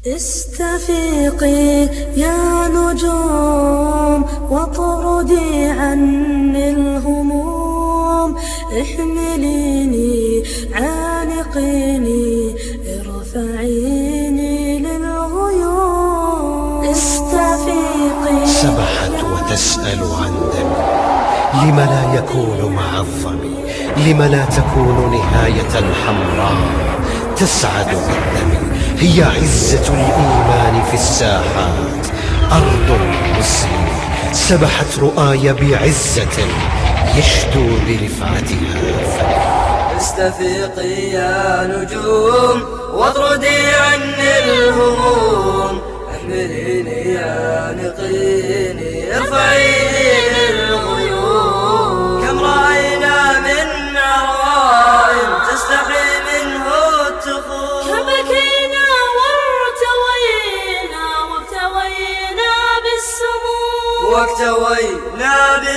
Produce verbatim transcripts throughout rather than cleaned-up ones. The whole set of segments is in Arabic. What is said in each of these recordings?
استفيقي يا نجوم واطردي عني الهموم، احمليني عانقيني ارفعيني للغيوم. استفيقي سبحت وتسأل عن دمي، لم لا يكون مع الظمي، لم لا تكون نهاية حمراء تسعد بالدم. هي عزة الإيمان في الساحات، أرض المسلم سبحت رؤاي بعزة يشدو برفعتها فلك. استفيقي يا نجوم واطردي عني الهموم، احمليني عانقيني ارفعيني للغيوم. كم رأينا من أرواء تستحي منه التخوم، كم بكينا وارتوينا وابتوينا بالسموم واكتوينا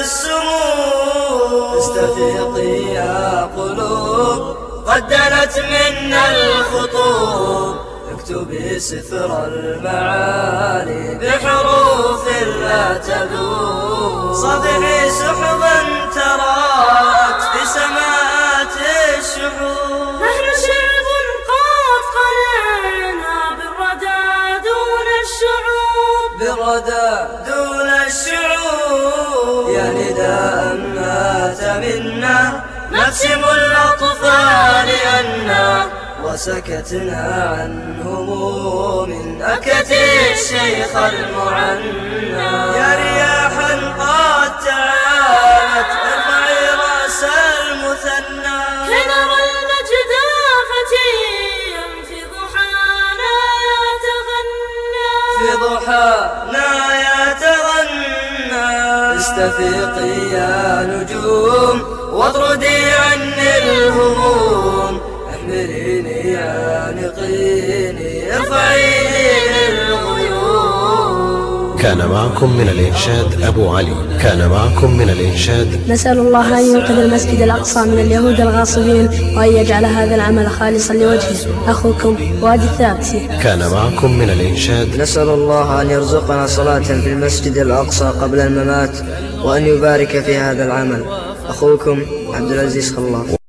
بالسموم. استفيقي يا قلوب قد دنت منا الخطوب، اكتبي سفر المعاني بحروف لا تذوب. صفحي سحبا ترات في سماءات الشحوب، نحن شعب قد قلعنا بالردى دون الشعوب، بالردى دون الشعوب. يا نداء مات منا نقسم الأطفال أنا، وسكتنا عن هموم أكت الشيخ المعنى. يا رياحا قد تعالت ارفعي رأس المثنى، كنر المجد فتيا في ضحانا يتغنى، في ضحانا يتغنى. استفيقي يا نجوم واطردي عني الهموم، احمليني عانقيني ارفعيني للغيوم. كان معكم من الإنشاد أبو علي. كان معكم من الإنشاد. نسأل الله أن ينقذ المسجد الأقصى من اليهود الغاصبين، وأن يجعل هذا العمل خالصا لوجهه. أخوكم وادي الثابتي. كان معكم من الإنشاد. نسأل الله أن يرزقنا صلاة في المسجد الأقصى قبل الممات، وأن يبارك في هذا العمل. أخوكم عبد العزيز خلاف.